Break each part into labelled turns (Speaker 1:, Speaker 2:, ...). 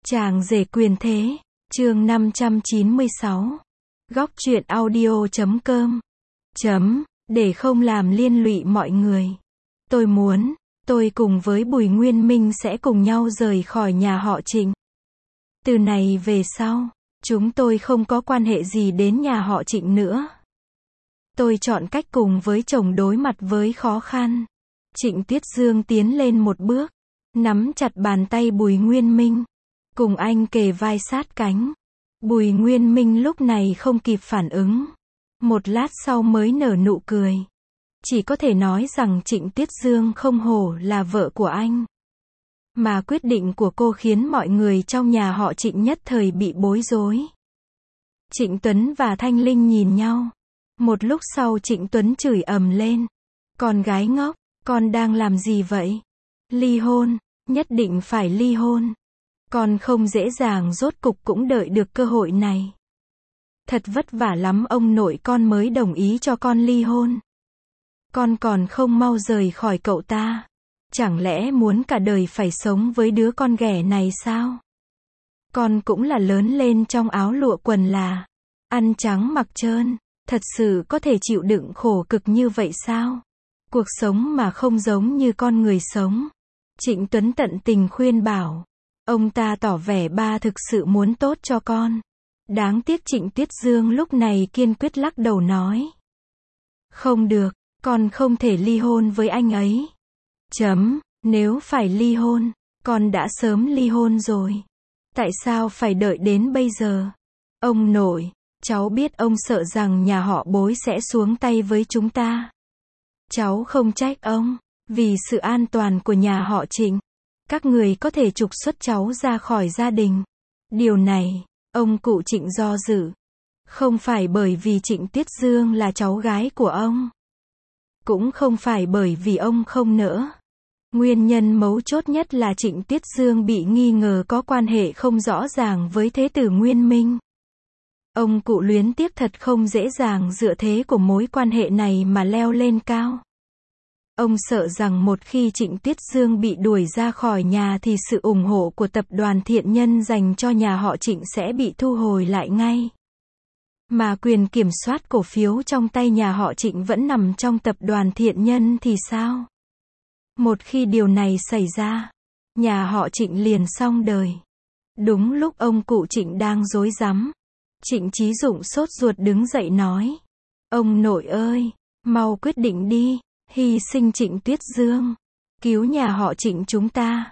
Speaker 1: Chàng rể quyền thế, chương 596. Góc truyện audio.com. Để không làm liên lụy mọi người. Tôi cùng với Bùi Nguyên Minh sẽ cùng nhau rời khỏi nhà họ Trịnh. Từ này về sau, chúng tôi không có quan hệ gì đến nhà họ Trịnh nữa. Tôi chọn cách cùng với chồng đối mặt với khó khăn. Trịnh Tuyết Dương tiến lên một bước, nắm chặt bàn tay Bùi Nguyên Minh, cùng anh kề vai sát cánh. Bùi Nguyên Minh lúc này không kịp phản ứng. Một lát sau mới nở nụ cười. Chỉ có thể nói rằng Trịnh Tuyết Dương không hổ là vợ của anh. Mà quyết định của cô khiến mọi người trong nhà họ Trịnh nhất thời bị bối rối. Trịnh Tuấn và Thanh Linh nhìn nhau. Một lúc sau Trịnh Tuấn chửi ầm lên. Con gái ngốc, con đang làm gì vậy? Ly hôn, nhất định phải ly hôn. Con không dễ dàng rốt cục cũng đợi được cơ hội này. Thật vất vả lắm ông nội con mới đồng ý cho con ly hôn. Con còn không mau rời khỏi cậu ta. Chẳng lẽ muốn cả đời phải sống với đứa con ghẻ này sao? Con cũng là lớn lên trong áo lụa quần là, ăn trắng mặc trơn, thật sự có thể chịu đựng khổ cực như vậy sao? Cuộc sống mà không giống như con người sống. Trịnh Tuấn tận tình khuyên bảo. Ông ta tỏ vẻ ba thực sự muốn tốt cho con. Đáng tiếc Trịnh Tuyết Dương lúc này kiên quyết lắc đầu nói. Không được, con không thể ly hôn với anh ấy. Nếu phải ly hôn, con đã sớm ly hôn rồi. Tại sao phải đợi đến bây giờ? Ông nội, cháu biết ông sợ rằng nhà họ Bối sẽ xuống tay với chúng ta. Cháu không trách ông, vì sự an toàn của nhà họ Trịnh. Các người có thể trục xuất cháu ra khỏi gia đình. Điều này, ông cụ Trịnh do dự. Không phải bởi vì Trịnh Tuyết Dương là cháu gái của ông. Cũng không phải bởi vì ông không nỡ. Nguyên nhân mấu chốt nhất là Trịnh Tuyết Dương bị nghi ngờ có quan hệ không rõ ràng với Thế tử Nguyên Minh. Ông cụ luyến tiếc thật không dễ dàng dựa thế của mối quan hệ này mà leo lên cao. Ông sợ rằng một khi Trịnh Tuyết Dương bị đuổi ra khỏi nhà thì sự ủng hộ của tập đoàn Thiện Nhân dành cho nhà họ Trịnh sẽ bị thu hồi lại ngay. Mà quyền kiểm soát cổ phiếu trong tay nhà họ Trịnh vẫn nằm trong tập đoàn Thiện Nhân thì sao? Một khi điều này xảy ra, nhà họ Trịnh liền xong đời. Đúng lúc ông cụ Trịnh đang rối rắm, Trịnh Chí Dụng sốt ruột đứng dậy nói. Ông nội ơi, mau quyết định đi. Hy sinh Trịnh Tuyết Dương, cứu nhà họ Trịnh chúng ta.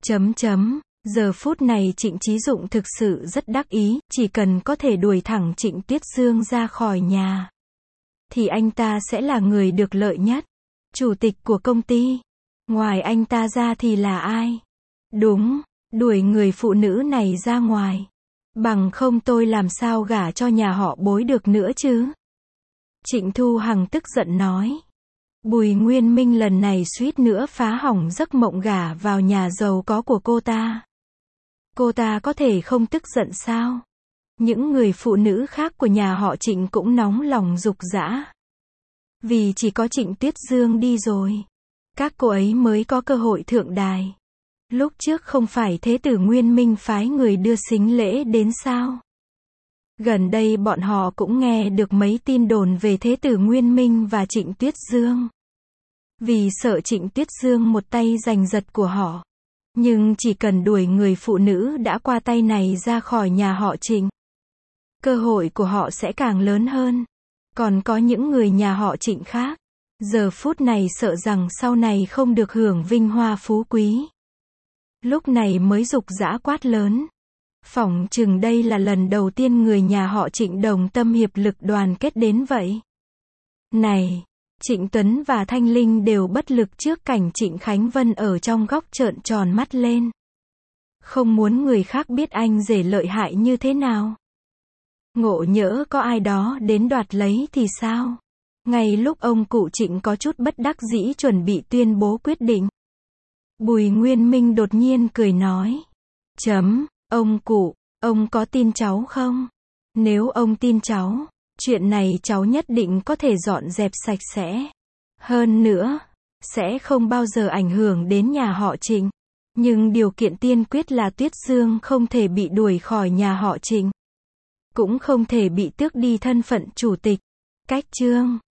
Speaker 1: Giờ phút này Trịnh Chí Dụng thực sự rất đắc ý, chỉ cần có thể đuổi thẳng Trịnh Tuyết Dương ra khỏi nhà, thì anh ta sẽ là người được lợi nhất. Chủ tịch của công ty, ngoài anh ta ra thì là ai? Đúng, đuổi người phụ nữ này ra ngoài. Bằng không tôi làm sao gả cho nhà họ Bối được nữa chứ? Trịnh Thu Hằng tức giận nói. Bùi Nguyên Minh lần này suýt nữa phá hỏng giấc mộng gả vào nhà giàu có của cô ta. Cô ta có thể không tức giận sao? Những người phụ nữ khác của nhà họ Trịnh cũng nóng lòng giục giã. Vì chỉ có Trịnh Tuyết Dương đi rồi, các cô ấy mới có cơ hội thượng đài. Lúc trước không phải Thế tử Nguyên Minh phái người đưa sính lễ đến sao? Gần đây bọn họ cũng nghe được mấy tin đồn về Thế tử Nguyên Minh và Trịnh Tuyết Dương. Vì sợ Trịnh Tuyết Dương một tay giành giật của họ. Nhưng chỉ cần đuổi người phụ nữ đã qua tay này ra khỏi nhà họ Trịnh, cơ hội của họ sẽ càng lớn hơn. Còn có những người nhà họ Trịnh khác, giờ phút này sợ rằng sau này không được hưởng vinh hoa phú quý. Lúc này mới giục giã quát lớn. Phỏng chừng đây là lần đầu tiên người nhà họ Trịnh đồng tâm hiệp lực đoàn kết đến vậy. Này, Trịnh Tuấn và Thanh Linh đều bất lực trước cảnh Trịnh Khánh Vân ở trong góc trợn tròn mắt lên. Không muốn người khác biết anh rể lợi hại như thế nào. Ngộ nhỡ có ai đó đến đoạt lấy thì sao? Ngay lúc ông cụ Trịnh có chút bất đắc dĩ chuẩn bị tuyên bố quyết định, Bùi Nguyên Minh đột nhiên cười nói. Ông cụ, ông có tin cháu không? Nếu ông tin cháu, chuyện này cháu nhất định có thể dọn dẹp sạch sẽ. Hơn nữa, sẽ không bao giờ ảnh hưởng đến nhà họ Trịnh. Nhưng điều kiện tiên quyết là Tuyết Dương không thể bị đuổi khỏi nhà họ Trịnh. Cũng không thể bị tước đi thân phận chủ tịch. Cách chương